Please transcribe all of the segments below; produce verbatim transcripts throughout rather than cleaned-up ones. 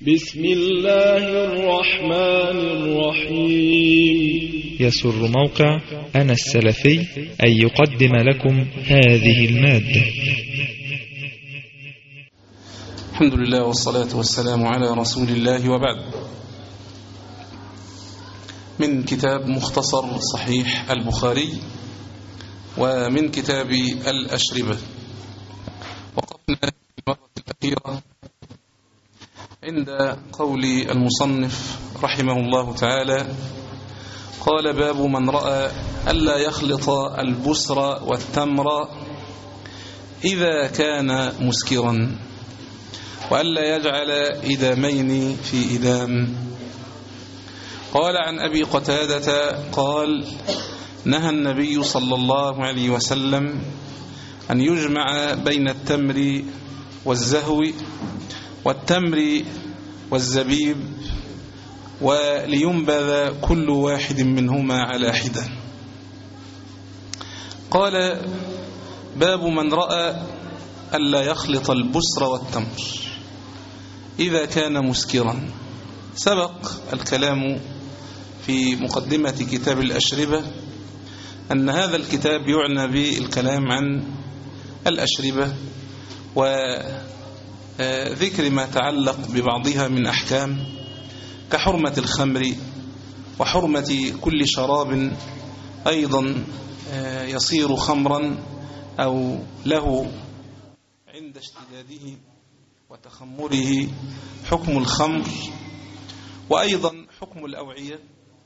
بسم الله الرحمن الرحيم. يسر موقع أنا السلفي أن يقدم لكم هذه المادة. الحمد لله والصلاة والسلام على رسول الله، وبعد. من كتاب مختصر صحيح البخاري ومن كتاب الأشربة، وقفنا في المرة الأخيرة عند قول المصنف رحمه الله تعالى: قال: باب من رأى ألا يخلط البسر والتمر إذا كان مسكرا، وألا يجعل إدامين في إدام. قال: عن أبي قتادة قال: نهى النبي صلى الله عليه وسلم أن يجمع بين التمر والزهو والتمر والزبيب، ولينبذ كل واحد منهما على حدة. قال: باب من رأى ألا يخلط البسر والتمر إذا كان مسكرا. سبق الكلام في مقدمة كتاب الأشربة أن هذا الكتاب يعنى بالكلام عن الأشربة وذكر ما تعلق ببعضها من أحكام كحرمة الخمر وحرمة كل شراب أيضا يصير خمرا أو له عند اشتداده وتخمره حكم الخمر، وأيضا حكم الأوعية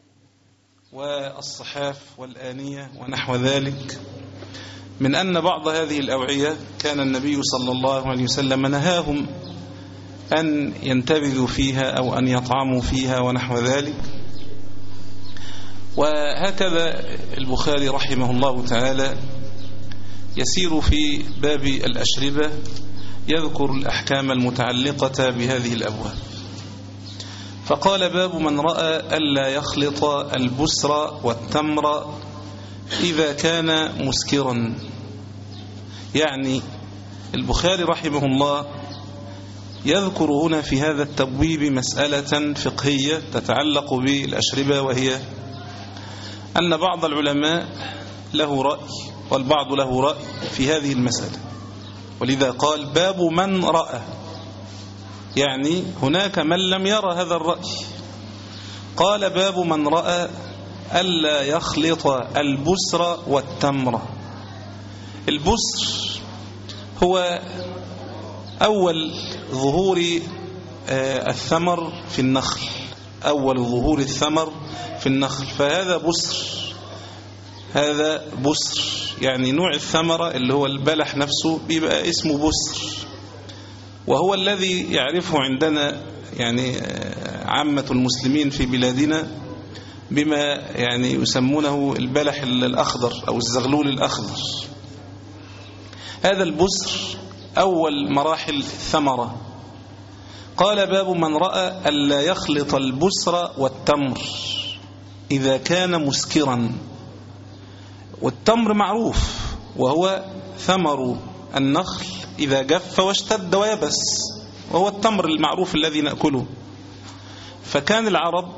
والصحاف والآنية ونحو ذلك، من أن بعض هذه الأوعية كان النبي صلى الله عليه وسلم نهاهم أن ينتبذوا فيها أو أن يطعموا فيها ونحو ذلك. وهكذا البخاري رحمه الله تعالى يسير في باب الأشربة يذكر الأحكام المتعلقة بهذه الأبواب. فقال: باب من رأى ألا يخلط البسر والتمر إذا كان مسكرا. يعني البخاري رحمه الله يذكر هنا في هذا التبويب مسألة فقهية تتعلق بالأشربة، وهي أن بعض العلماء له رأي والبعض له رأي في هذه المسألة، ولذا قال: باب من رأى، يعني هناك من لم يرى هذا الرأي. قال: باب من رأى ألا يخلط البسر والتمر. البسر هو أول ظهور الثمر في النخل، أول ظهور الثمر في النخل، فهذا بسر. هذا بسر يعني نوع الثمرة اللي هو البلح نفسه بيبقى اسمه بسر، وهو الذي يعرفه عندنا يعني عامة المسلمين في بلادنا بما يعني يسمونه البلح الأخضر أو الزغلول الأخضر. هذا البسر أول مراحل الثمرة. قال: باب من رأى ألا يخلط البسر والتمر إذا كان مسكرا. والتمر معروف، وهو ثمر النخل إذا جف واشتد ويبس، وهو التمر المعروف الذي نأكله. فكان العرب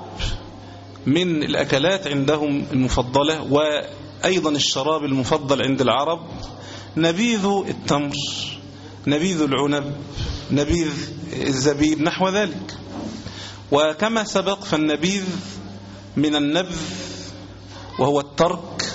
من الأكلات عندهم المفضلة وأيضا الشراب المفضل عند العرب نبيذ التمر، نبيذ العنب، نبيذ الزبيب، نحو ذلك. وكما سبق فالنبيذ من النبذ وهو الترك،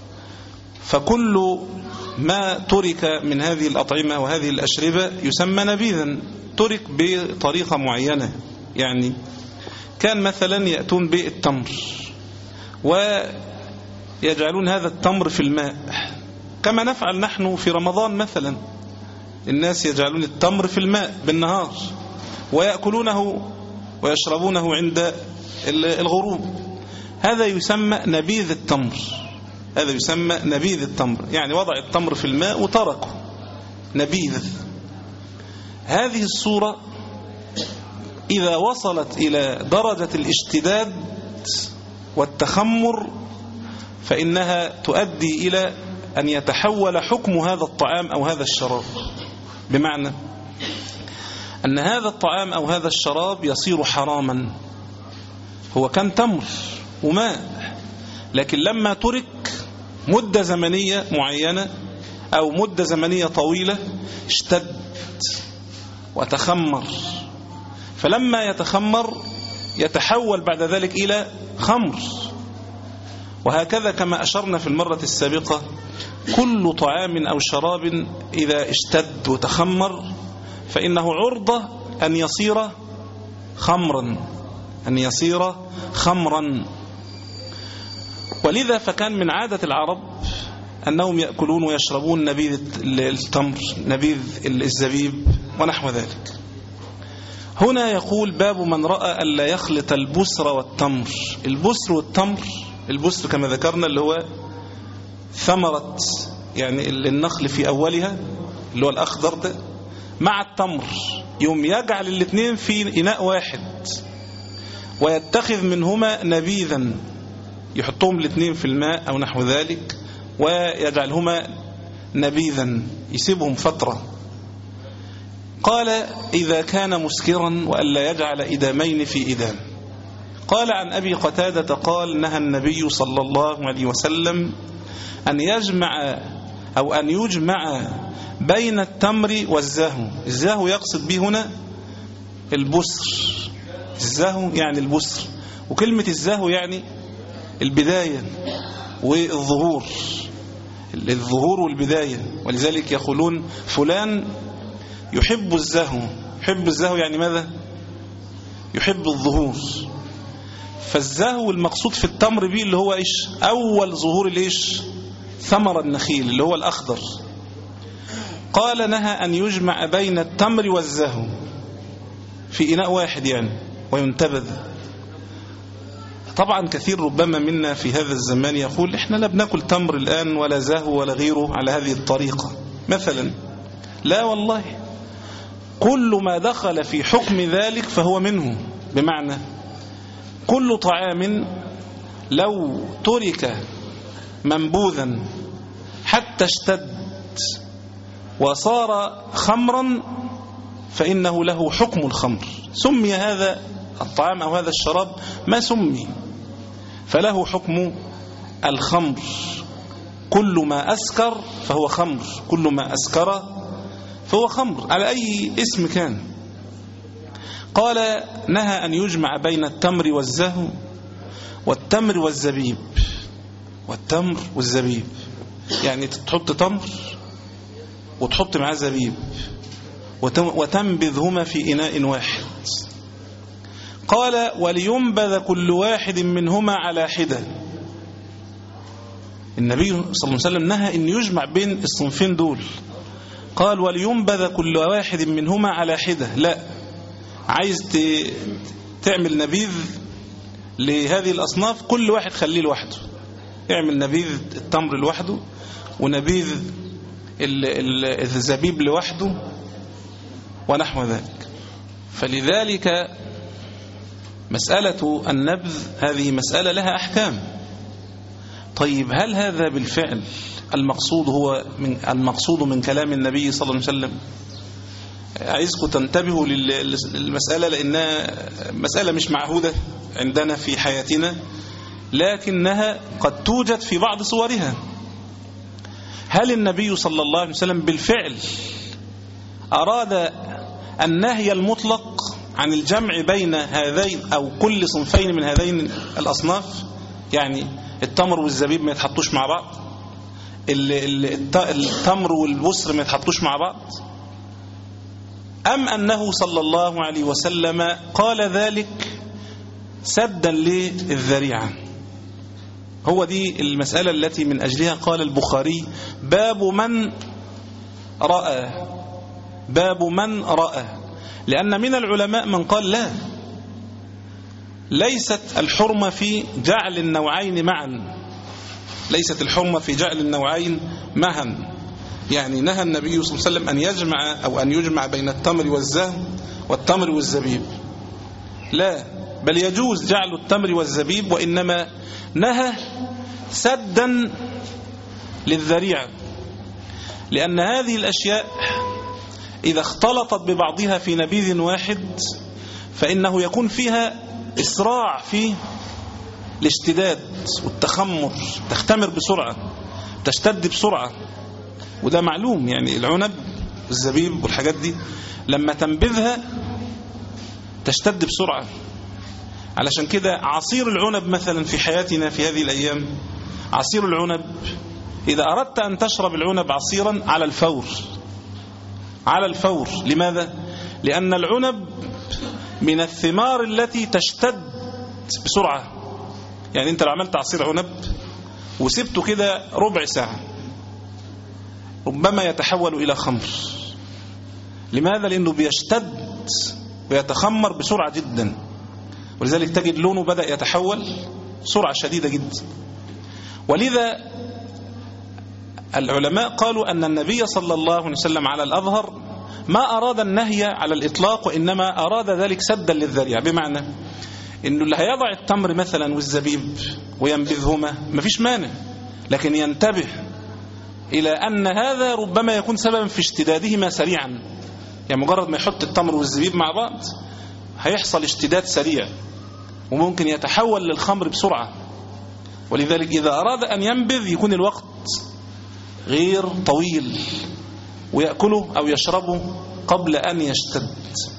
فكل ما ترك من هذه الأطعمة وهذه الأشربة يسمى نبيذا، ترك بطريقة معينة. يعني كان مثلا يأتون بالتمر ويجعلون هذا التمر في الماء، كما نفعل نحن في رمضان مثلا، الناس يجعلون التمر في الماء بالنهار ويأكلونه ويشربونه عند الغروب. هذا يسمى نبيذ التمر، هذا يسمى نبيذ التمر، يعني وضع التمر في الماء وتركه، نبيذ. هذه الصورة إذا وصلت إلى درجة الاشتداد والتخمر فإنها تؤدي إلى أن يتحول حكم هذا الطعام أو هذا الشراب. بمعنى أن هذا الطعام أو هذا الشراب يصير حراما. هو كان تمر وماء، لكن لما ترك مدة زمنية معينة أو مدة زمنية طويلة اشتد وتخمر، فلما يتخمر يتحول بعد ذلك إلى خمر. وهكذا كما أشرنا في المرة السابقة، كل طعام أو شراب إذا اشتد وتخمر فإنه عرضة أن يصير خمرا أن يصير خمرا ولذا فكان من عادة العرب أنهم يأكلون ويشربون نبيذ التمر، نبيذ الزبيب ونحو ذلك. هنا يقول: باب من رأى ألا يخلط البسر والتمر. البسر والتمر، البسر كما ذكرنا اللي هو ثمرة يعني النخل في أولها اللي هو الأخضر ده، مع التمر، يوم يجعل الاثنين في إناء واحد ويتخذ منهما نبيذا، يحطهم الاثنين في الماء أو نحو ذلك ويجعلهما نبيذا، يسيبهم فترة. قال: إذا كان مسكرا وألا يجعل إدامين في إدام. قال عن أبي قتادة قال: نهى النبي صلى الله عليه وسلم أن يجمع أو أن يجمع بين التمر والزهو. الزهو يقصد به هنا البسر، الزهو يعني البسر، وكلمة الزهو يعني البداية والظهور، الظهور والبداية. ولذلك يقولون فلان يحب الزهو. يحب الزهو يعني ماذا؟ يحب الظهور. فالزهو المقصود في التمر به اللي هو إيش؟ أول ظهور الإيش؟ ثمر النخيل اللي هو الأخضر. قال: نهى أن يجمع بين التمر والزهو في إناء واحد يعني وينتبذ. طبعا كثير ربما منا في هذا الزمان يقول: إحنا لا بناكل تمر الآن ولا زهو ولا غيره على هذه الطريقة مثلا. لا والله، كل ما دخل في حكم ذلك فهو منه. بمعنى كل طعام لو ترك منبوذا حتى اشتد وصار خمرا فإنه له حكم الخمر. سمي هذا الطعام أو هذا الشراب ما سمي، فله حكم الخمر. كل ما أسكر فهو خمر، كل ما أسكر فهو خمر على أي اسم كان. قال: نهى أن يجمع بين التمر والزهو والتمر والزبيب. والتمر والزبيب يعني تحط تمر وتحط معاه زبيب وتنبذهما في إناء واحد. قال: ولينبذ كل واحد منهما على حدة. النبي صلى الله عليه وسلم نهى أن يجمع بين الصنفين دول. قال: ولينبذ كل واحد منهما على حدة. لا، عايز تعمل نبيذ لهذه الأصناف كل واحد خليه لوحده، اعمل نبيذ التمر لوحده ونبيذ الزبيب لوحده ونحو ذلك. فلذلك مسألة النبذ هذه مسألة لها أحكام. طيب هل هذا بالفعل المقصود هو من المقصود من كلام النبي صلى الله عليه وسلم؟ عايزكم تنتبهوا للمسألة لأنها مسألة مش معهودة عندنا في حياتنا، لكنها قد توجد في بعض صورها. هل النبي صلى الله عليه وسلم بالفعل أراد النهي المطلق عن الجمع بين هذين أو كل صنفين من هذين الأصناف؟ يعني التمر والزبيب ما يتحطوش مع بعض، التمر والبسر ما يتحطوش مع بعض، أم أنه صلى الله عليه وسلم قال ذلك سدا للذريعة؟ هو دي المسألة التي من أجلها قال البخاري: باب من رأى. باب من رأى، لأن من العلماء من قال لا، ليست الحرمة في جعل النوعين معا، ليست الحرمة في جعل النوعين معا. يعني نهى النبي صلى الله عليه وسلم أن يجمع أو أن يجمع بين التمر والزهو والتمر والزبيب، لا، بل يجوز جعل التمر والزبيب، وإنما نهى سدا للذريعة، لأن هذه الأشياء إذا اختلطت ببعضها في نبيذ واحد فإنه يكون فيها إسراع في الاشتداد والتخمر، تختمر بسرعة، تشتد بسرعة. وده معلوم، يعني العنب والزبيب والحاجات دي لما تنبذها تشتد بسرعة. علشان كده عصير العنب مثلا في حياتنا في هذه الأيام، عصير العنب إذا أردت أن تشرب العنب عصيرا على الفور، على الفور. لماذا؟ لأن العنب من الثمار التي تشتد بسرعة. يعني أنت لو عملت عصير عنب وسبته كده ربع ساعة ربما يتحول إلى خمر. لماذا؟ لأنه بيشتد ويتخمر بسرعة جدا، ولذلك تجد لونه بدأ يتحول سرعة شديدة جدا. ولذا العلماء قالوا أن النبي صلى الله عليه وسلم على الأظهر ما أراد النهي على الإطلاق، وإنما أراد ذلك سدا للذريعة. بمعنى إنه اللي هيضع التمر مثلا والزبيب وينبذهما مفيش مانع، لكن ينتبه إلى أن هذا ربما يكون سببا في اشتدادهما سريعا. يعني مجرد ما يحط التمر والزبيب مع بعض هيحصل اشتداد سريع وممكن يتحول للخمر بسرعة. ولذلك إذا أراد أن ينبذ يكون الوقت غير طويل ويأكله أو يشربه قبل أن يشتد.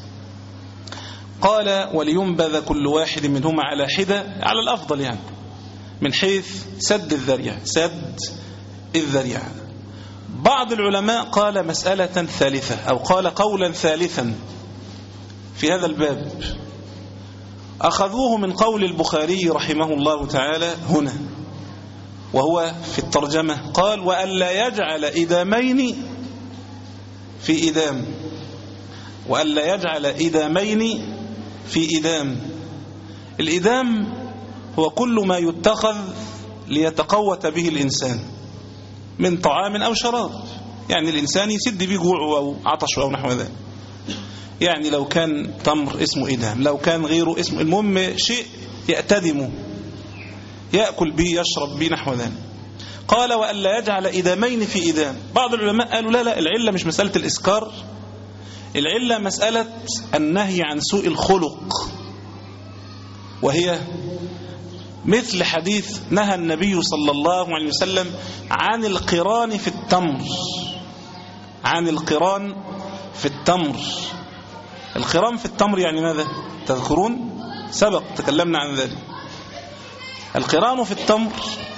قال ولينبذ كل واحد منهما على حدة، على الأفضل يعني من حيث سد الذريعة، سد الذريعة. بعض العلماء قال مسألة ثالثة أو قال قولا ثالثا في هذا الباب، أخذوه من قول البخاري رحمه الله تعالى هنا، وهو في الترجمة قال وألا يجعل إدامين في إدام، وألا يجعل إدامين في إدام. الإدام هو كل ما يتخذ ليتقوت به الإنسان من طعام أو شراب، يعني الإنسان يسد به جوعه أو عطشه أو نحو ذلك. يعني لو كان تمر اسمه إدام، لو كان غيره اسمه، المهم شيء يأتدمه يأكل به يشرب به نحو ذلك. قال وألا يجعل إدامين في إدام. بعض العلماء قالوا لا لا، العلة مش مسألة الإسكار، العلة مسألة النهي عن سوء الخلق، وهي مثل حديث نهى النبي صلى الله عليه وسلم عن القران في التمر، عن القران في التمر. القران في التمر يعني ماذا؟ تذكرون سبق تكلمنا عن ذلك. القران في التمر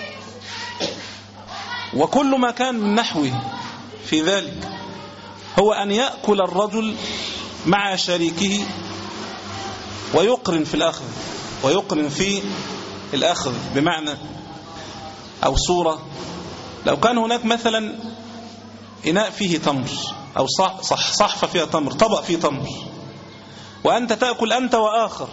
وكل ما كان من نحوه في ذلك هو أن يأكل الرجل مع شريكه ويقرن في الأخذ، ويقرن في الأخذ. بمعنى أو صورة، لو كان هناك مثلا إناء فيه تمر أو صح صح صحفة فيها تمر، طبق فيه تمر، وأنت تأكل أنت وآخر،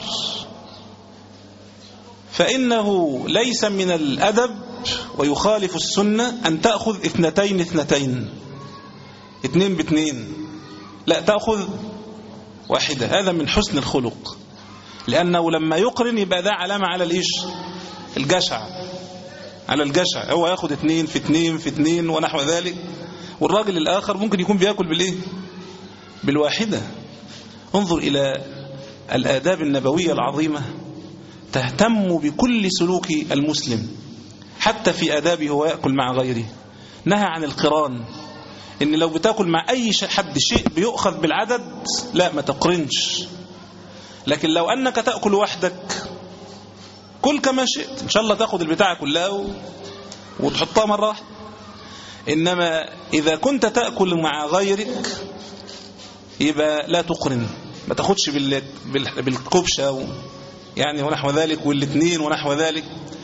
فإنه ليس من الأدب ويخالف السنة أن تأخذ اثنتين اثنتين، اثنين باثنين، لا تأخذ واحدة. هذا من حسن الخلق، لأنه لما يقرن يبقى ده علامة على الإيش؟ الجشع، على الجشع. هو يأخذ اثنين في اثنين في اثنين ونحو ذلك، والراجل الآخر ممكن يكون بيأكل بالإيه؟ بالواحدة. انظر إلى الآداب النبوية العظيمة، تهتم بكل سلوك المسلم حتى في آدابه هو يأكل مع غيره. نهى عن القران، إن لو بتأكل مع أي حد شيء بيؤخذ بالعدد لا ما تقرنش، لكن لو أنك تأكل وحدك كل كما شئت، إن شاء الله تأخذ البتاعة كلها وتحطها مرة واحدة. إنما إذا كنت تأكل مع غيرك يبقى لا تقرن، ما تأخذش بالكبشة يعني ونحو ذلك والاثنين ونحو ذلك.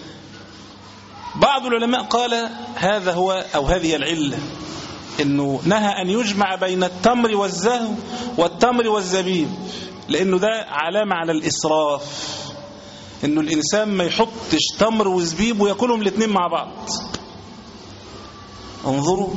بعض العلماء قال هذا هو أو هذه العلة، إنه نهى أن يجمع بين التمر والزهو والتمر والزبيب، لأنه ده علامة على الإسراف، إنه الإنسان ما يحطش تمر وزبيب ويأكلهم الاثنين مع بعض. انظروا،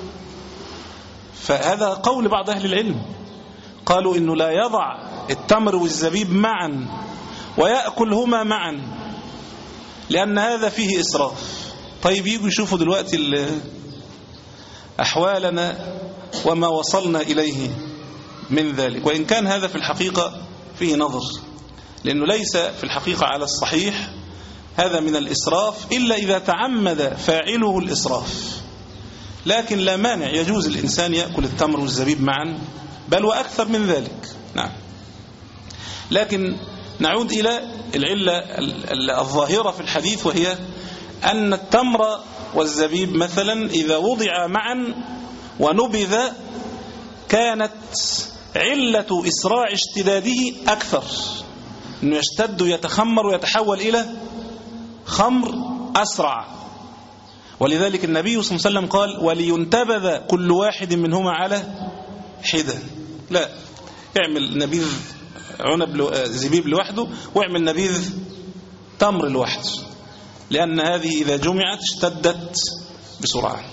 فهذا قول بعض أهل العلم، قالوا إنه لا يضع التمر والزبيب معا ويأكلهما معا، لأن هذا فيه إسراف. طيب يجوا يشوفوا دلوقتي أحوالنا وما وصلنا إليه. من ذلك، وإن كان هذا في الحقيقة فيه نظر، لأنه ليس في الحقيقة على الصحيح هذا من الإسراف إلا إذا تعمد فاعله الإسراف، لكن لا مانع يجوز الإنسان يأكل التمر والزبيب معا، بل وأكثر من ذلك. نعم. لكن نعود إلى العلة الظاهرة في الحديث، وهي أن التمر والزبيب مثلا إذا وضع معا ونبذ كانت علة إسراع اشتداده أكثر، أنه يشتد يتخمر ويتحول إلى خمر أسرع. ولذلك النبي صلى الله عليه وسلم قال ولينتبذ كل واحد منهما على حدة، لا يعمل نبيذ عنب زبيب لوحده واعمل نبيذ تمر لوحده، لأن هذه إذا جمعت اشتدت بسرعة.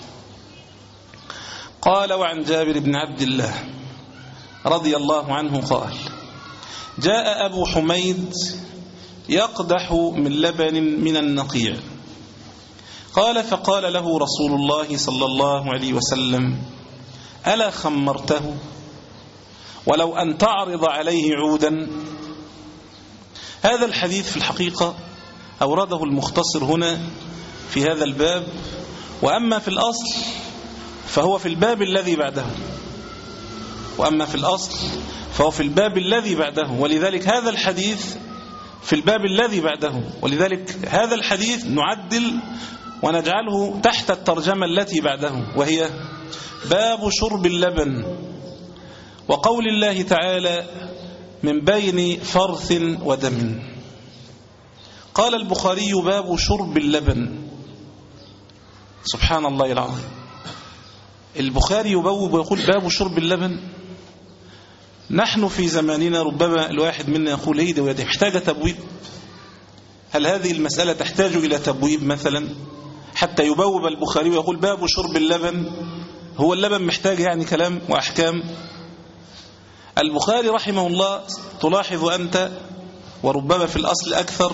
قال وعن جابر بن عبد الله رضي الله عنه قال جاء أبو حميد يقدح من لبن من النقيع، قال فقال له رسول الله صلى الله عليه وسلم ألا خمرته ولو أن تعرض عليه عودا. هذا الحديث في الحقيقة أورده المختصر هنا في هذا الباب، وأما في الأصل فهو في الباب الذي بعده، وأما في الأصل فهو في الباب الذي بعده، ولذلك هذا الحديث في الباب الذي بعده، ولذلك هذا الحديث نعدل ونجعله تحت الترجمة التي بعده، وهي باب شرب اللبن وقول الله تعالى من بين فرث ودم. قال البخاري باب شرب اللبن. سبحان الله العظيم، البخاري يبوب ويقول باب شرب اللبن. نحن في زماننا ربما الواحد منا يقول هي ده محتاجة تبويب، هل هذه المسألة تحتاج إلى تبويب مثلا حتى يبوب البخاري ويقول باب شرب اللبن؟ هو اللبن محتاج يعني كلام وأحكام؟ البخاري رحمه الله تلاحظ أنت وربما في الأصل أكثر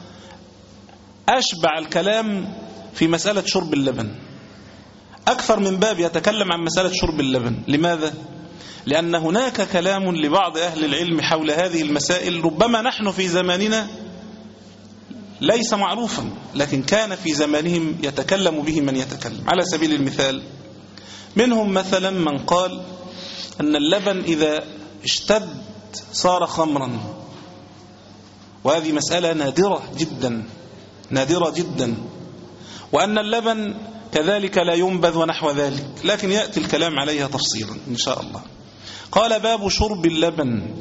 أشبع الكلام في مسألة شرب اللبن، أكثر من باب يتكلم عن مسألة شرب اللبن. لماذا؟ لأن هناك كلام لبعض أهل العلم حول هذه المسائل ربما نحن في زماننا ليس معروفا، لكن كان في زمانهم يتكلم به من يتكلم. على سبيل المثال منهم مثلا من قال أن اللبن إذا اشتد صار خمرا، وهذه مسألة نادرة جدا نادرة جدا، وأن اللبن كذلك لا ينبذ ونحو ذلك، لكن يأتي الكلام عليها تفصيلا إن شاء الله. قال باب شرب اللبن،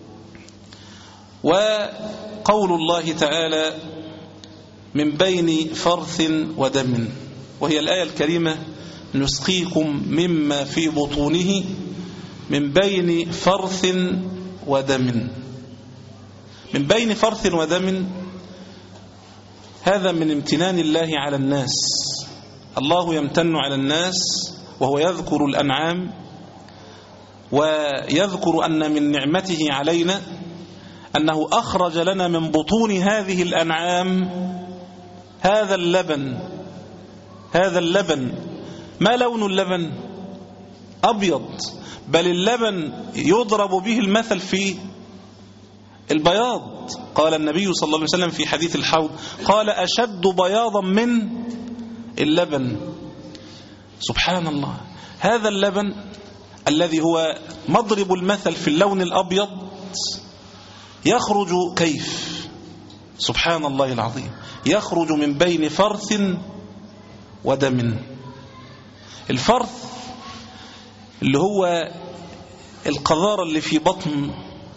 وقول الله تعالى من بين فرث ودم، وهي الآية الكريمة نسقيكم مما في بطونه من بين فرث ودم. من بين فرث ودم هذا من امتنان الله على الناس. الله يمتن على الناس وهو يذكر الأنعام ويذكر أن من نعمته علينا أنه أخرج لنا من بطون هذه الأنعام هذا اللبن. هذا اللبن ما لون اللبن؟ أبيض، بل اللبن يضرب به المثل في البياض. قال النبي صلى الله عليه وسلم في حديث الحوض قال أشد بياضا من اللبن. سبحان الله، هذا اللبن الذي هو مضرب المثل في اللون الأبيض يخرج كيف؟ سبحان الله العظيم، يخرج من بين فرث ودم. الفرث اللي هو القذارة اللي في بطن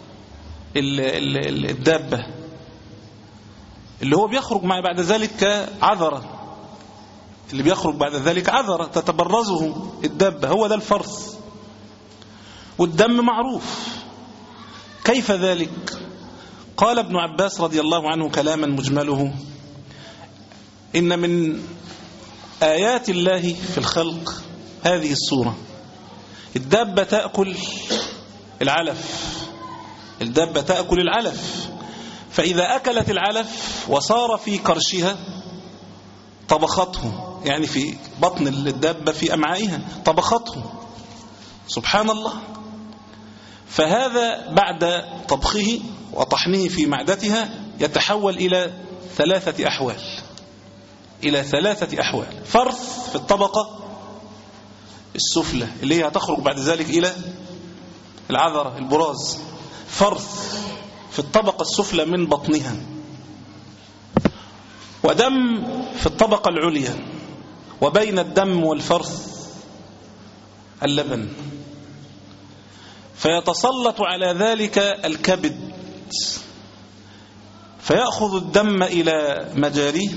الدابة، اللي هو بيخرج مع بعد ذلك عذرة، اللي بيخرج بعد ذلك عذرة تتبرزه الدابة، هو ده الفرث. والدم معروف، كيف ذلك؟ قال ابن عباس رضي الله عنه كلاما مجمله: إن من آيات الله في الخلق هذه الصورة. الدابة تأكل العلف، الدابة تأكل العلف، فإذا أكلت العلف وصار في كرشها طبخته، يعني في بطن الدابة في أمعائها طبخته. سبحان الله. فهذا بعد طبخه وطحنه في معدتها يتحول إلى ثلاثة أحوال إلى ثلاثة أحوال فرث في الطبقة السفلى اللي هي هتخرج بعد ذلك إلى العذرة البراز، فرث في الطبقة السفلى من بطنها، ودم في الطبقة العليا، وبين الدم والفرث اللبن. فيتسلط على ذلك الكبد فيأخذ الدم إلى مجاريه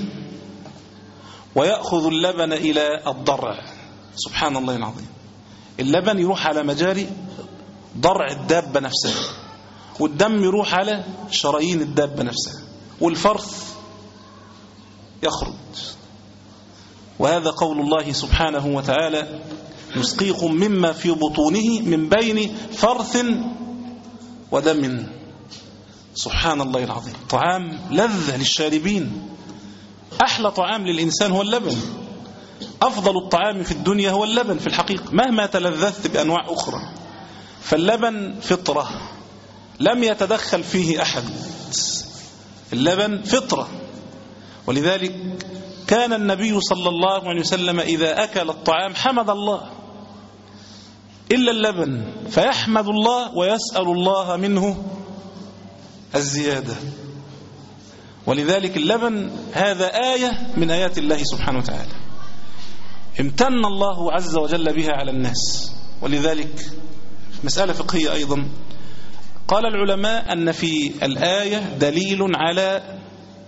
ويأخذ اللبن إلى الضرع. سبحان الله العظيم. اللبن يروح على مجاري ضرع الدابة نفسها، والدم يروح على شرايين الدابة نفسها، والفرث يخرج. وهذا قول الله سبحانه وتعالى: نسقيكم مما في بطونه من بين فرث ودم. سبحان الله العظيم. طعام لذة للشاربين. أحلى طعام للإنسان هو اللبن. أفضل الطعام في الدنيا هو اللبن في الحقيقة، مهما تلذذت بأنواع أخرى. فاللبن فطرة لم يتدخل فيه أحد، اللبن فطرة. ولذلك كان النبي صلى الله عليه وسلم إذا أكل الطعام حمد الله إلا اللبن، فيحمد الله ويسأل الله منه الزيادة. ولذلك اللبن هذا آية من آيات الله سبحانه وتعالى، امتن الله عز وجل بها على الناس. ولذلك مسألة فقهية أيضا، قال العلماء أن في الآية دليل على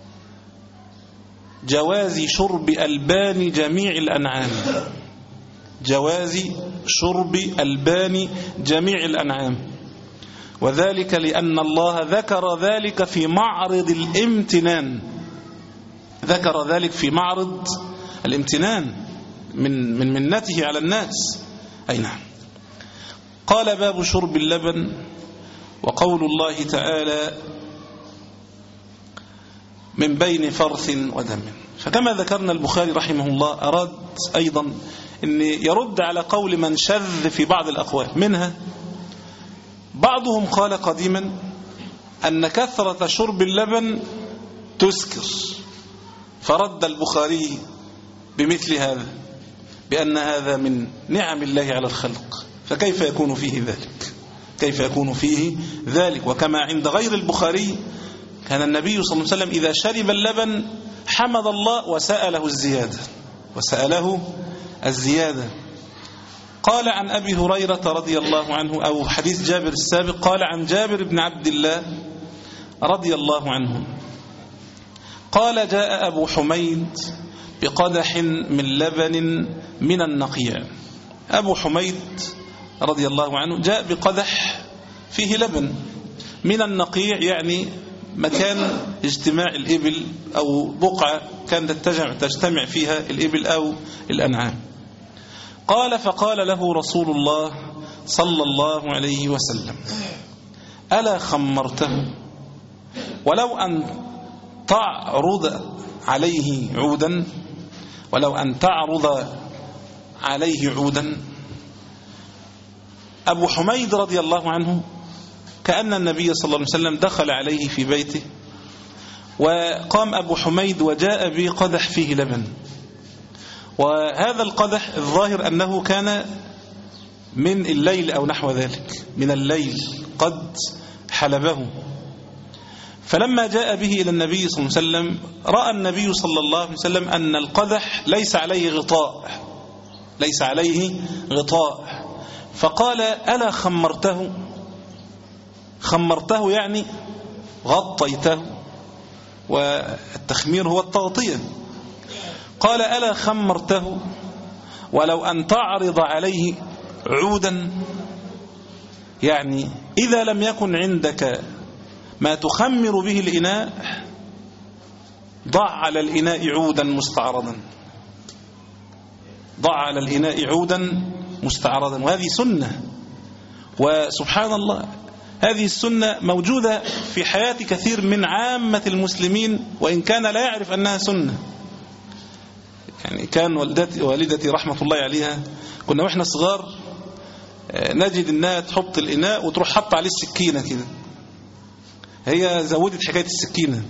جواز شرب ألبان جميع الأنعام، جواز شرب ألبان جميع الأنعام. وذلك لأن الله ذكر ذلك في معرض الامتنان، ذكر ذلك في معرض الامتنان من من منته على الناس. أي نعم. قال: باب شرب اللبن. وقول الله تعالى: من بين فرث ودم. فكما ذكرنا البخاري رحمه الله أراد أيضا أن يرد على قول من شذ في بعض الأقوال، منها بعضهم قال قديما أن كثرة شرب اللبن تسكر، فرد البخاري بمثل هذا بأن هذا من نعم الله على الخلق، فكيف يكون فيه ذلك؟ كيف يكون فيه ذلك؟ وكما عند غير البخاري كان النبي صلى الله عليه وسلم إذا شرب اللبن حمد الله وسأله الزيادة، وسأله الزيادة. قال عن أبي هريرة رضي الله عنه، أو حديث جابر السابق، قال عن جابر بن عبد الله رضي الله عنه قال: جاء أبو حميد بقدح من لبن من النقيع. أبو حميد رضي الله عنه جاء بقدح فيه لبن من النقيع، يعني مكان اجتماع الإبل أو بقعة كانت تجتمع فيها الإبل أو الأنعام. قال: فقال له رسول الله صلى الله عليه وسلم: ألا خمرته ولو أن تعرض عليه عودا، ولو أن تعرض عليه عودا. أبو حميد رضي الله عنه كأن النبي صلى الله عليه وسلم دخل عليه في بيته، وقام أبو حميد وجاء بقدح فيه لبن، وهذا القدح الظاهر أنه كان من الليل أو نحو ذلك، من الليل قد حلبه. فلما جاء به إلى النبي صلى الله عليه وسلم رأى النبي صلى الله عليه وسلم أن القدح ليس عليه غطاء، ليس عليه غطاء، فقال: ألا خمرته؟ خمرته يعني غطيته، والتخمير هو التغطية. قال: ألا خمرته ولو أن تعرض عليه عودا، يعني إذا لم يكن عندك ما تخمر به الإناء ضع على الإناء عودا مستعرضا، ضع على الإناء عودا مستعرضا. وهذه سنة، وسبحان الله هذه السنة موجودة في حياة كثير من عامة المسلمين، وإن كان لا يعرف أنها سنة. يعني كان والدتي والدتي رحمة الله عليها، كنا وإحنا صغار نجد أنها تحط الإناء وتروح حط عليه السكينة كده، هي زودت حكاية السكينة.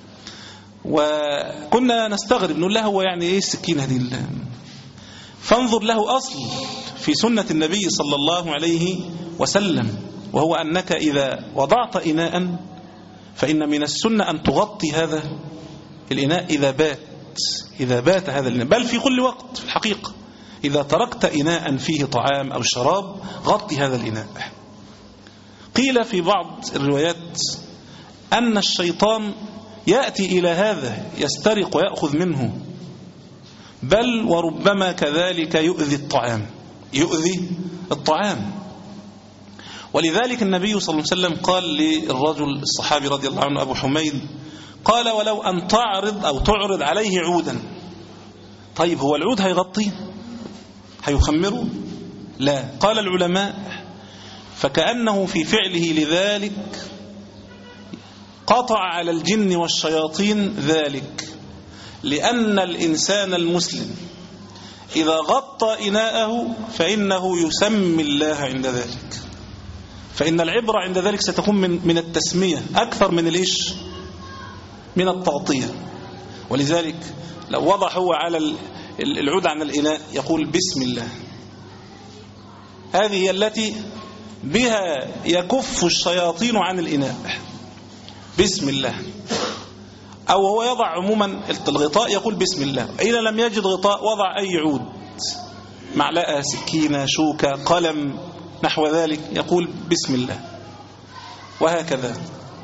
وكنا نستغرب نقول لها هو يعني إيه السكينة دي؟ فانظر له أصل في سنة النبي صلى الله عليه وسلم، وهو أنك إذا وضعت إناء فإن من السنة أن تغطي هذا الإناء إذا بات إذا بات هذا الإناء، بل في كل وقت في الحقيقة. إذا تركت إناء فيه طعام أو شراب غطي هذا الإناء. قيل في بعض الروايات أن الشيطان يأتي إلى هذا يسترق ويأخذ منه، بل وربما كذلك يؤذي الطعام يؤذي الطعام ولذلك النبي صلى الله عليه وسلم قال للرجل الصحابي رضي الله عنه أبو حميد، قال ولو أن تعرض أو تعرض عليه عودا. طيب هو العود هيغطيه هيخمره؟ لا. قال العلماء فكأنه في فعله لذلك قطع على الجن والشياطين ذلك، لأن الإنسان المسلم إذا غطى إناءه فإنه يسمي الله عند ذلك، فإن العبرة عند ذلك ستكون من من التسمية أكثر من الإيش من التغطية. ولذلك لو وضع هو على العود عن الإناء يقول بسم الله، هذه هي التي بها يكف الشياطين عن الإناء، بسم الله. أو هو يضع عموما الغطاء يقول بسم الله، إذا لم يجد غطاء وضع أي عود، معلقة، سكينة، شوكة، قلم، نحو ذلك، يقول بسم الله، وهكذا.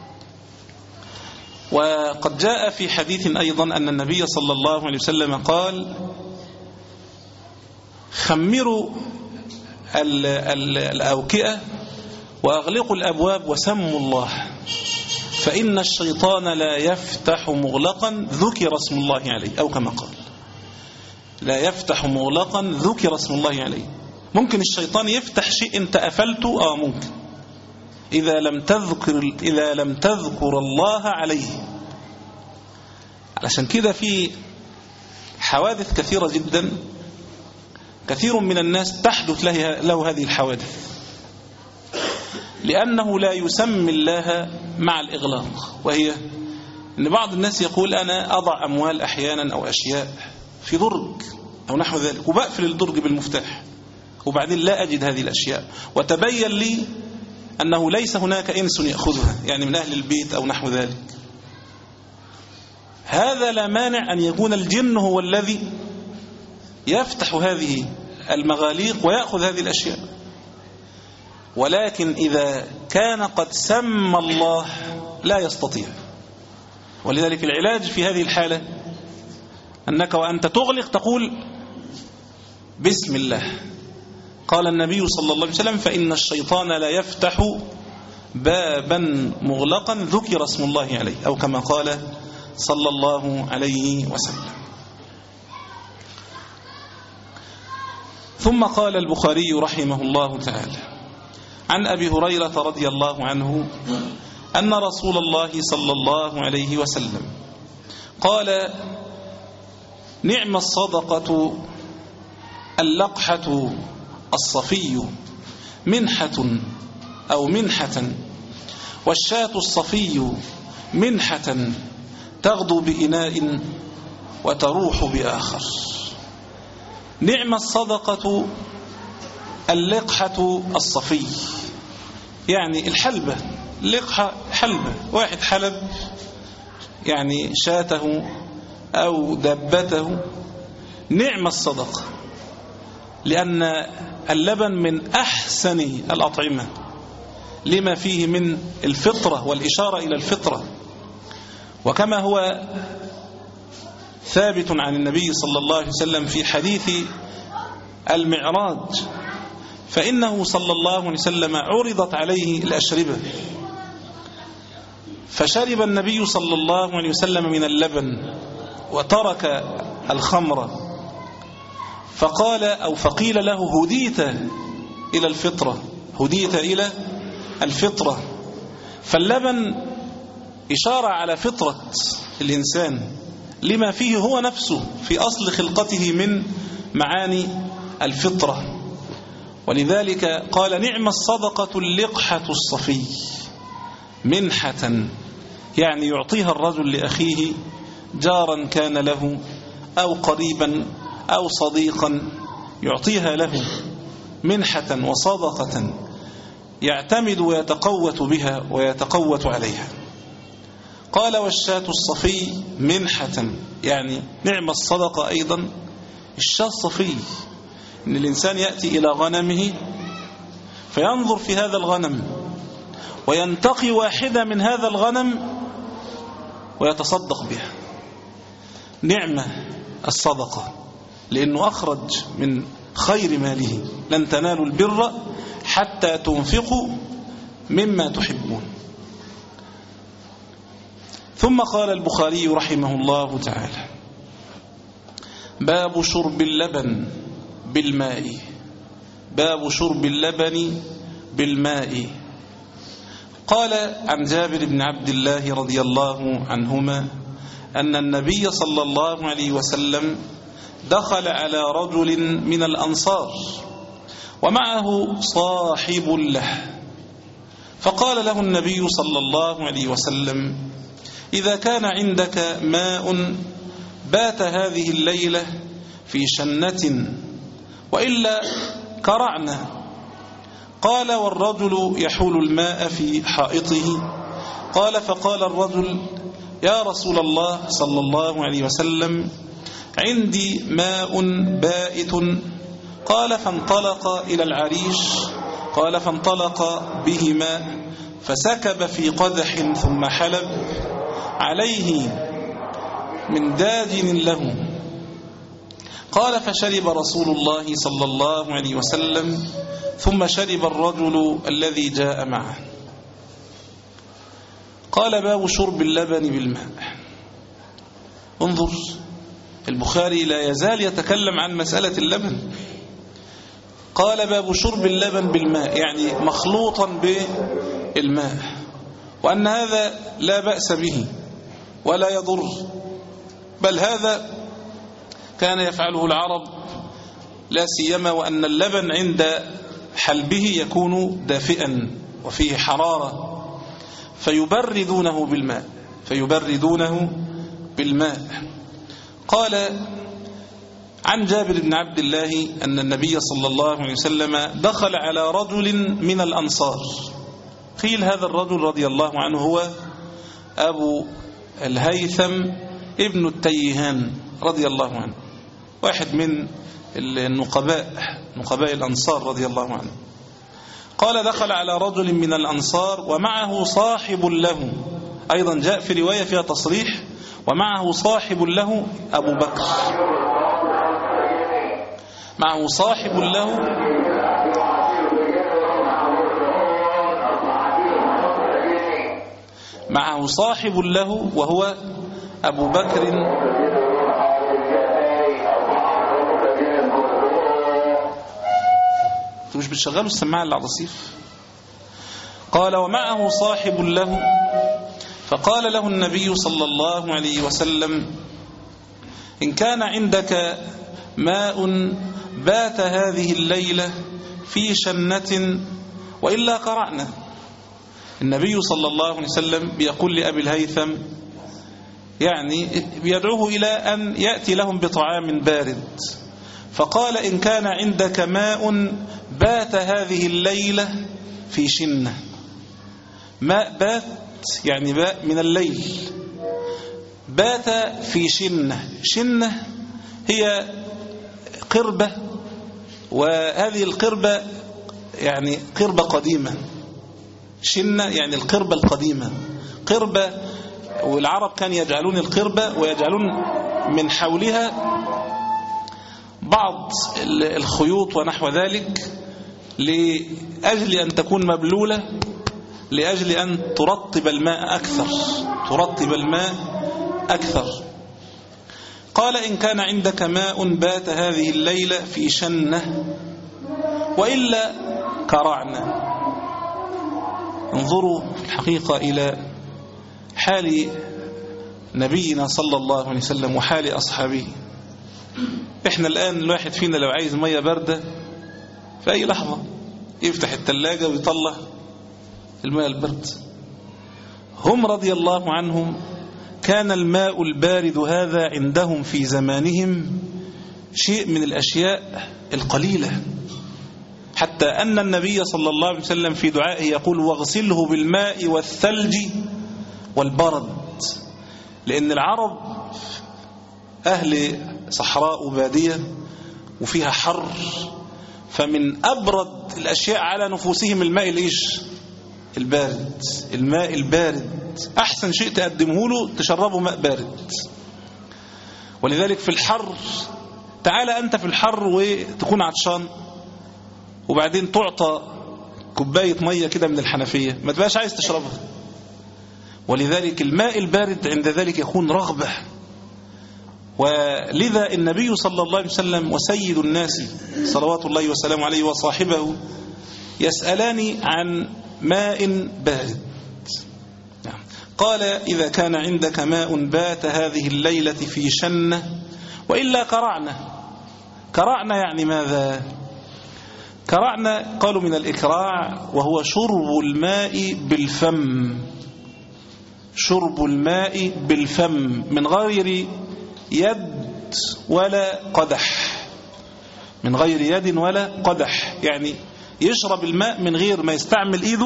وقد جاء في حديث أيضا أن النبي صلى الله عليه وسلم قال خمروا الأوكئة وأغلقوا الأبواب وسموا الله، فإن الشيطان لا يفتح مغلقا ذكر اسم الله عليه، أو كما قال لا يفتح مغلقا ذكر اسم الله عليه. ممكن الشيطان يفتح شيء انت قفلته، اه ممكن، إذا لم تذكر إذا لم تذكر الله عليه. علشان كده في حوادث كثيرة جدا، كثير من الناس تحدث له, له هذه الحوادث لأنه لا يسمي الله مع الإغلاق. وهي أن بعض الناس يقول أنا أضع أموال أحيانا أو أشياء في درج أو نحو ذلك، وبقفل الدرج بالمفتاح، وبعدين لا أجد هذه الأشياء، وتبين لي أنه ليس هناك إنس يأخذها، يعني من أهل البيت أو نحو ذلك. هذا لا مانع أن يكون الجن هو الذي يفتح هذه المغاليق ويأخذ هذه الأشياء، ولكن إذا كان قد سمى الله لا يستطيع. ولذلك العلاج في هذه الحالة أنك وأنت تغلق تقول بسم الله. قال النبي صلى الله عليه وسلم فإن الشيطان لا يفتح بابا مغلقا ذكر اسم الله عليه، أو كما قال صلى الله عليه وسلم. ثم قال البخاري رحمه الله تعالى عن أبي هريرة رضي الله عنه أن رسول الله صلى الله عليه وسلم قال نعم الصدقة اللقحة الصفي منحة أو منحة، والشاة الصفي منحة تغدو بإناء وتروح بآخر. نعم الصدقة اللقحة الصفي، يعني الحلبة، لقحة حلبة، واحد حلب يعني شاته أو دبته، نعم الصدقة، لأن اللبن من أحسن الأطعمة لما فيه من الفطرة والإشارة إلى الفطرة. وكما هو ثابت عن النبي صلى الله عليه وسلم في حديث المعراج، فإنه صلى الله عليه وسلم عرضت عليه الأشربة فشرب النبي صلى الله عليه وسلم من اللبن وترك الخمر، فقال أو فقيل له هديت إلى الفطرة، هديت إلى الفطرة. فاللبن إشارة على فطرة الإنسان لما فيه هو نفسه في أصل خلقته من معاني الفطرة. ولذلك قال نعم الصدقة اللقحة الصفي منحة، يعني يعطيها الرجل لأخيه جارا كان له أو قريبا أو صديقا، يعطيها له منحة وصدقة يعتمد ويتقوت بها ويتقوت عليها. قال والشاة الصفي منحة، يعني نعم الصدقة أيضا الشاة الصفي، إن الإنسان يأتي إلى غنمه فينظر في هذا الغنم وينتقي واحدة من هذا الغنم ويتصدق بها. نعمة الصدقة، لأنه أخرج من خير ماله، لن تنالوا البر حتى تنفقوا مما تحبون. ثم قال البخاري رحمه الله تعالى باب شرب اللبن بالماء. باب شرب اللبن بالماء. قال عن جابر بن عبد الله رضي الله عنهما أن النبي صلى الله عليه وسلم دخل على رجل من الأنصار ومعه صاحب له، فقال له النبي صلى الله عليه وسلم إذا كان عندك ماء بات هذه الليلة في شنة وإلا كرعنا. قال والرجل يحول الماء في حائطه. قال فقال الرجل يا رسول الله صلى الله عليه وسلم عندي ماء بائت. قال فانطلق إلى العريش. قال فانطلق بهما فسكب في قدح ثم حلب عليه من داجن له. قال فشرب رسول الله صلى الله عليه وسلم ثم شرب الرجل الذي جاء معه. قال باب شرب اللبن بالماء. انظر، البخاري لا يزال يتكلم عن مسألة اللبن. قال باب شرب اللبن بالماء، يعني مخلوطا بالماء، وأن هذا لا بأس به ولا يضر، بل هذا كان يفعله العرب لا سيما وأن اللبن عند حلبه يكون دافئا وفيه حرارة فيبردونه بالماء فيبردونه بالماء. قال عن جابر بن عبد الله أن النبي صلى الله عليه وسلم دخل على رجل من الأنصار. قيل هذا الرجل رضي الله عنه هو أبو الهيثم ابن التيهان رضي الله عنه، واحد من النقباء نقباء الأنصار رضي الله عنه. قال دخل على رجل من الأنصار ومعه صاحب له، أيضا جاء في رواية فيها تصريح ومعه صاحب له أبو بكر، معه صاحب له معه صاحب له وهو أبو بكر مش بتشغلوا السماعة اللي على الرصيف. قال ومعه صاحب له. فقال له النبي صلى الله عليه وسلم إن كان عندك ماء بات هذه الليلة في شنة وإلا قرعنا. النبي صلى الله عليه وسلم بيقول لأبي الهيثم، يعني بيدعوه إلى أن يأتي لهم بطعام بارد. فقال إن كان عندك ماء بات هذه الليلة في شنة. ماء بات يعني باء من الليل، بات في شنة. شنة هي قربة، وهذه القربة يعني قربة قديمة. شنة يعني القربة القديمة، قربة، والعرب كان يجعلون القربة ويجعلون من حولها بعض الخيوط ونحو ذلك لأجل أن تكون مبلولة، لأجل أن ترطب الماء أكثر ترطب الماء أكثر. قال إن كان عندك ماء بات هذه الليلة في شنة وإلا كرعنا. انظروا في الحقيقة إلى حال نبينا صلى الله عليه وسلم وحال أصحابه. إحنا الآن الواحد فينا لو عايز مية باردة في أي لحظة يفتح الثلاجة ويطلع الماء البرد. هم رضي الله عنهم كان الماء البارد هذا عندهم في زمانهم شيء من الأشياء القليلة، حتى أن النبي صلى الله عليه وسلم في دعائه يقول واغسله بالماء والثلج والبرد، لأن العرب أهل صحراء وبادية وفيها حر، فمن أبرد الأشياء على نفوسهم الماء الإيش؟ البارد. الماء البارد أحسن شيء تقدمه له تشربه ماء بارد. ولذلك في الحر، تعالى أنت في الحر وتكون عطشان وبعدين تعطى كوباية مية كده من الحنفية ما تبقاش عايز تشربها. ولذلك الماء البارد عند ذلك يكون رغبة. ولذا النبي صلى الله عليه وسلم وسيد الناس صلوات الله وسلامه عليه وصاحبه يسألان عن ماء بارد. قال إذا كان عندك ماء بات هذه الليلة في شنة وإلا كرعنا. كرعنا يعني ماذا؟ كرعنا قالوا من الإكراع وهو شرب الماء بالفم، شرب الماء بالفم من غير يد ولا قدح، من غير يد ولا قدح، يعني يشرب الماء من غير ما يستعمل إيده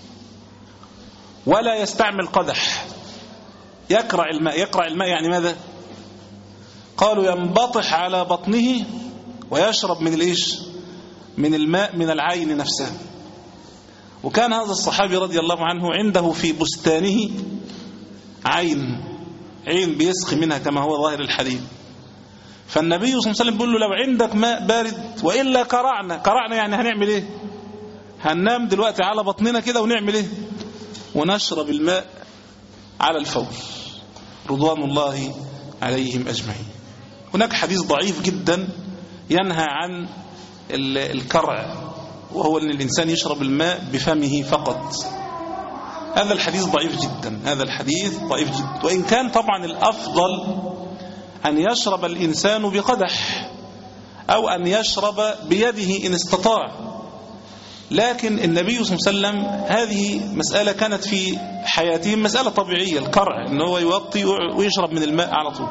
ولا يستعمل قدح. يكرع الماء. يكرع الماء يعني ماذا؟ قالوا ينبطح على بطنه ويشرب من الإيش؟ من الماء من العين نفسها. وكان هذا الصحابي رضي الله عنه عنده في بستانه عين، عين بيسقي منها كما هو ظاهر الحديث. فالنبي صلى الله عليه وسلم بيقول له لو عندك ماء بارد وإلا كرعنا. كرعنا يعني هنعمل ايه؟ هننام دلوقتي على بطننا كده ونعمل ايه؟ ونشرب الماء على الفور رضوان الله عليهم أجمعين. هناك حديث ضعيف جدا ينهى عن الكرع، وهو أن الإنسان يشرب الماء بفمه فقط. هذا الحديث ضعيف جدا، هذا الحديث ضعيف جدا. وإن كان طبعا الأفضل أن يشرب الإنسان بقدح أو أن يشرب بيده إن استطاع. لكن النبي صلى الله عليه وسلم هذه مسألة كانت في حياتهم مسألة طبيعية، الكرع، أنه هو يوطي ويشرب من الماء على طول.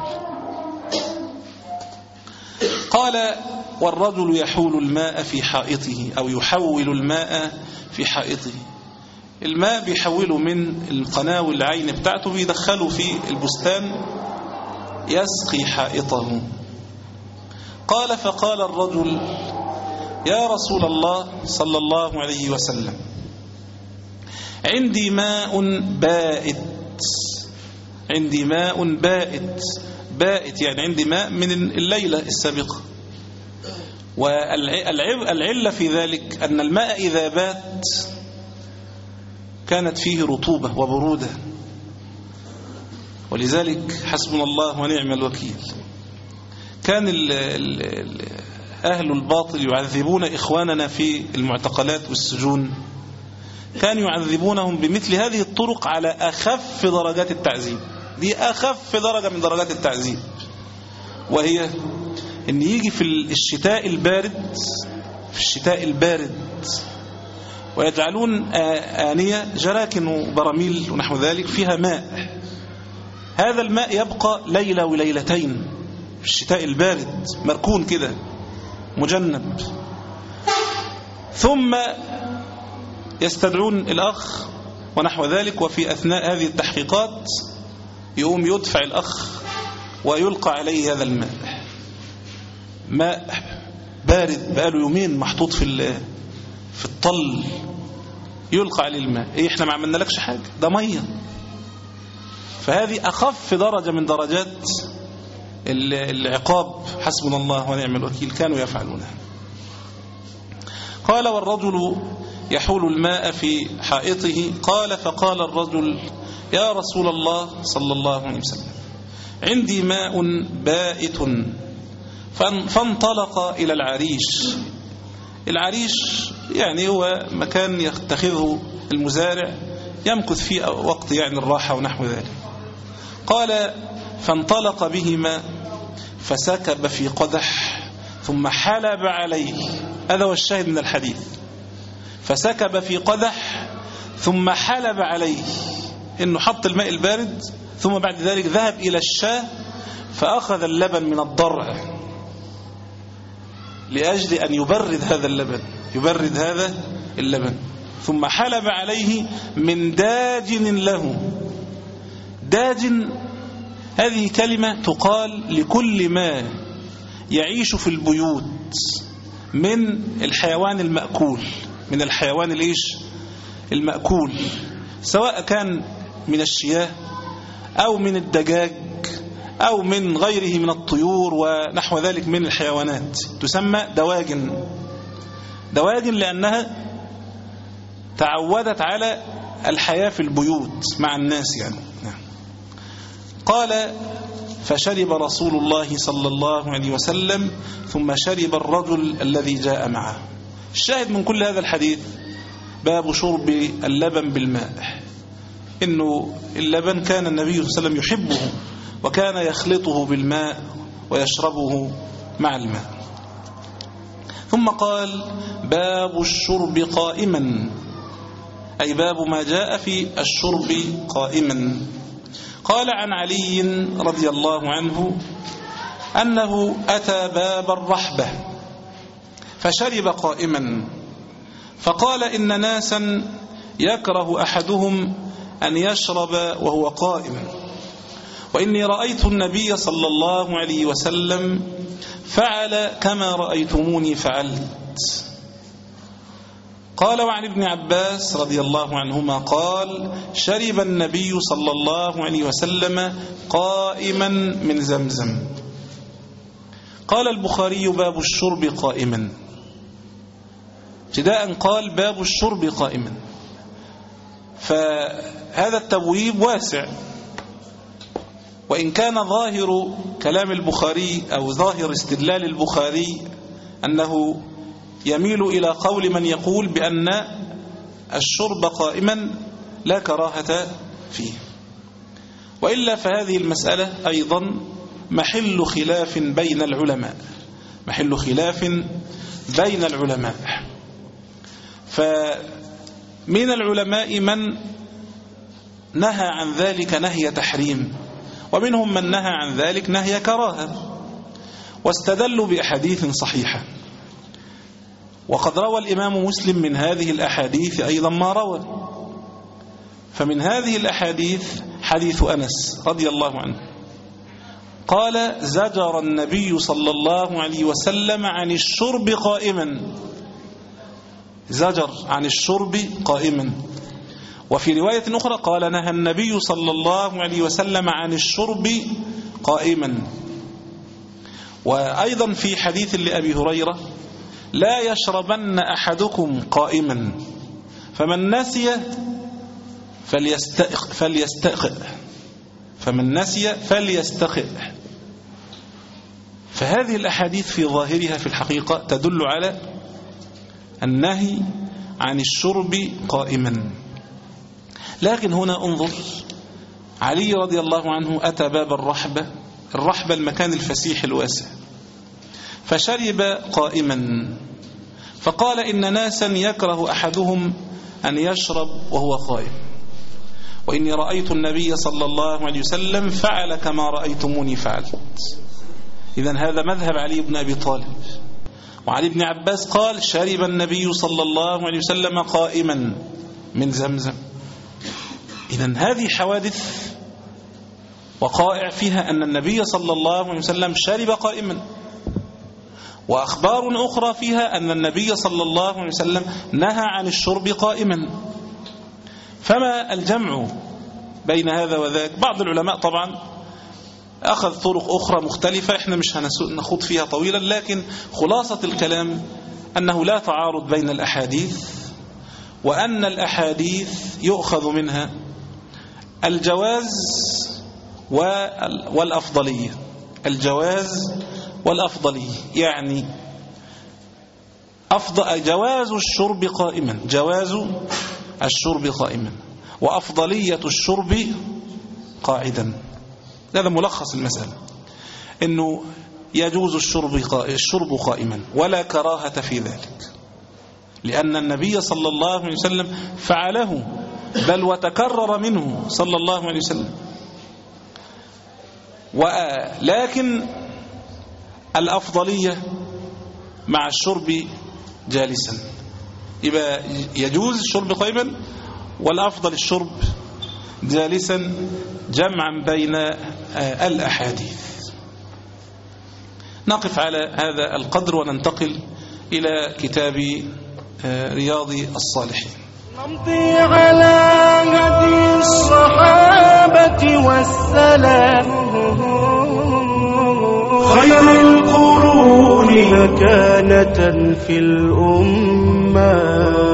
قال والرجل يحول الماء في حائطه أو يحول الماء في حائطه. الماء بيحوله من القناوي العين بتاعته بيدخله في البستان يسقي حائطه. قال فقال الرجل يا رسول الله صلى الله عليه وسلم عندي ماء بائت، عندي ماء بائت. بائت يعني عندي ماء من الليلة السابقة. والعلة في ذلك أن الماء إذا بات كانت فيه رطوبة وبرودة، ولذلك حسبنا الله ونعم الوكيل. كان ال ال أهل الباطل يعذبون إخواننا في المعتقلات والسجون، كانوا يعذبونهم بمثل هذه الطرق على أخف درجات التعذيب. دي أخف درجة من درجات التعذيب، وهي أن يجي في الشتاء البارد، في الشتاء البارد ويجعلون آنية جراكن وبراميل ونحو ذلك فيها ماء. هذا الماء يبقى ليلة وليلتين في الشتاء البارد مركون كده مجنب، ثم يستدعون الأخ ونحو ذلك. وفي أثناء هذه التحقيقات يقوم يدفع الأخ ويلقى عليه هذا الماء، ماء بارد بقاله يومين محطوط في في الطل، يلقى عليه الماء. إيه إحنا ما عملنا لكش حاجة، ده مية. فهذه أخف درجة من درجات العقاب، حسبنا الله ونعم الوكيل، كانوا يفعلونها. قال والرجل يحول الماء في حائطه. قال فقال الرجل يا رسول الله صلى الله عليه وسلم عندي ماء بائت. فانطلق إلى العريش. العريش يعني هو مكان يتخذه المزارع يمكث فيه وقت يعني الراحة ونحو ذلك. قال فانطلق بهما فسكب في قدح ثم حلب عليه هذا هو الشاهد من الحديث. فسكب في قدح ثم حلب عليه، إنه حط الماء البارد ثم بعد ذلك ذهب إلى الشاة فأخذ اللبن من الضرع لأجل أن يبرد هذا اللبن يبرد هذا اللبن ثم حلب عليه من داجن له. داجن هذه كلمة تقال لكل ما يعيش في البيوت من الحيوان المأكول من الحيوان الإيش المأكول، سواء كان من الشياه أو من الدجاج أو من غيره من الطيور ونحو ذلك من الحيوانات، تسمى دواجن. دواجن لأنها تعودت على الحياة في البيوت مع الناس يعني. قال فشرب رسول الله صلى الله عليه وسلم ثم شرب الرجل الذي جاء معه. الشاهد من كل هذا الحديث باب شرب اللبن بالماء، إنه اللبن كان النبي صلى الله عليه وسلم يحبه وكان يخلطه بالماء ويشربه مع الماء. ثم قال باب الشرب قائما، أي باب ما جاء في الشرب قائما. قال عن علي رضي الله عنه أنه أتى باب الرحبة فشرب قائما، فقال إن ناسا يكره أحدهم أن يشرب وهو قائم، وإني رأيت النبي صلى الله عليه وسلم فعل كما رأيتموني فعلت. قال وعن ابن عباس رضي الله عنهما قال شرب النبي صلى الله عليه وسلم قائما من زمزم. قال البخاري باب الشرب قائما. ابتداء قال باب الشرب قائما، فهذا التبويب واسع، وإن كان ظاهر كلام البخاري أو ظاهر استدلال البخاري أنه يميل إلى قول من يقول بأن الشرب قائما لا كراهة فيه، وإلا فهذه المسألة أيضا محل خلاف بين العلماء محل خلاف بين العلماء فمن العلماء من نهى عن ذلك نهي تحريم، ومنهم من نهى عن ذلك نهي كراهة، واستدلوا بأحاديث صحيحة. وقد روى الإمام مسلم من هذه الأحاديث أيضا ما روى. فمن هذه الأحاديث حديث أنس رضي الله عنه قال زجر النبي صلى الله عليه وسلم عن الشرب قائما، زجر عن الشرب قائما. وفي رواية أخرى قال نهى النبي صلى الله عليه وسلم عن الشرب قائما. وأيضا في حديث لأبي هريرة لا يشربن أحدكم قائما فمن نسي فليستقئ فليستقئ فمن نسي فليستقئ. فهذه الأحاديث في ظاهرها في الحقيقة تدل على النهي عن الشرب قائما. لكن هنا انظر، علي رضي الله عنه أتى باب الرحبة، الرحبة المكان الفسيح الواسع، فشرب قائما، فقال إن ناسا يكره أحدهم أن يشرب وهو قائم، وإني رأيت النبي صلى الله عليه وسلم فعل كما رأيتموني فعلت. إذن هذا مذهب علي بن أبي طالب. وعلي بن عباس قال شرب النبي صلى الله عليه وسلم قائما من زمزم. إذن هذه حوادث وقائع فيها أن النبي صلى الله عليه وسلم شرب قائما، وأخبار أخرى فيها أن النبي صلى الله عليه وسلم نهى عن الشرب قائما. فما الجمع بين هذا وذاك؟ بعض العلماء طبعا أخذ طرق أخرى مختلفة إحنا مش هنخوض فيها طويلا، لكن خلاصة الكلام أنه لا تعارض بين الأحاديث، وأن الأحاديث يؤخذ منها الجواز والأفضلية، الجواز والأفضلية، يعني أفضل جواز الشرب قائما، جواز الشرب قائما، وأفضلية الشرب قاعدا. هذا ملخص المسألة، إنه يجوز الشرب الشرب قائما ولا كراهة في ذلك، لأن النبي صلى الله عليه وسلم فعله بل وتكرر منه صلى الله عليه وسلم. ولكن الأفضلية مع الشرب جالسا، يبقى يجوز الشرب قائما والأفضل الشرب جالسا جمعا بين الأحاديث. نقف على هذا القدر وننتقل إلى كتاب رياض الصالحين. نمضي على هدي الصحابة والسلام خير القرون مكانة في الأمة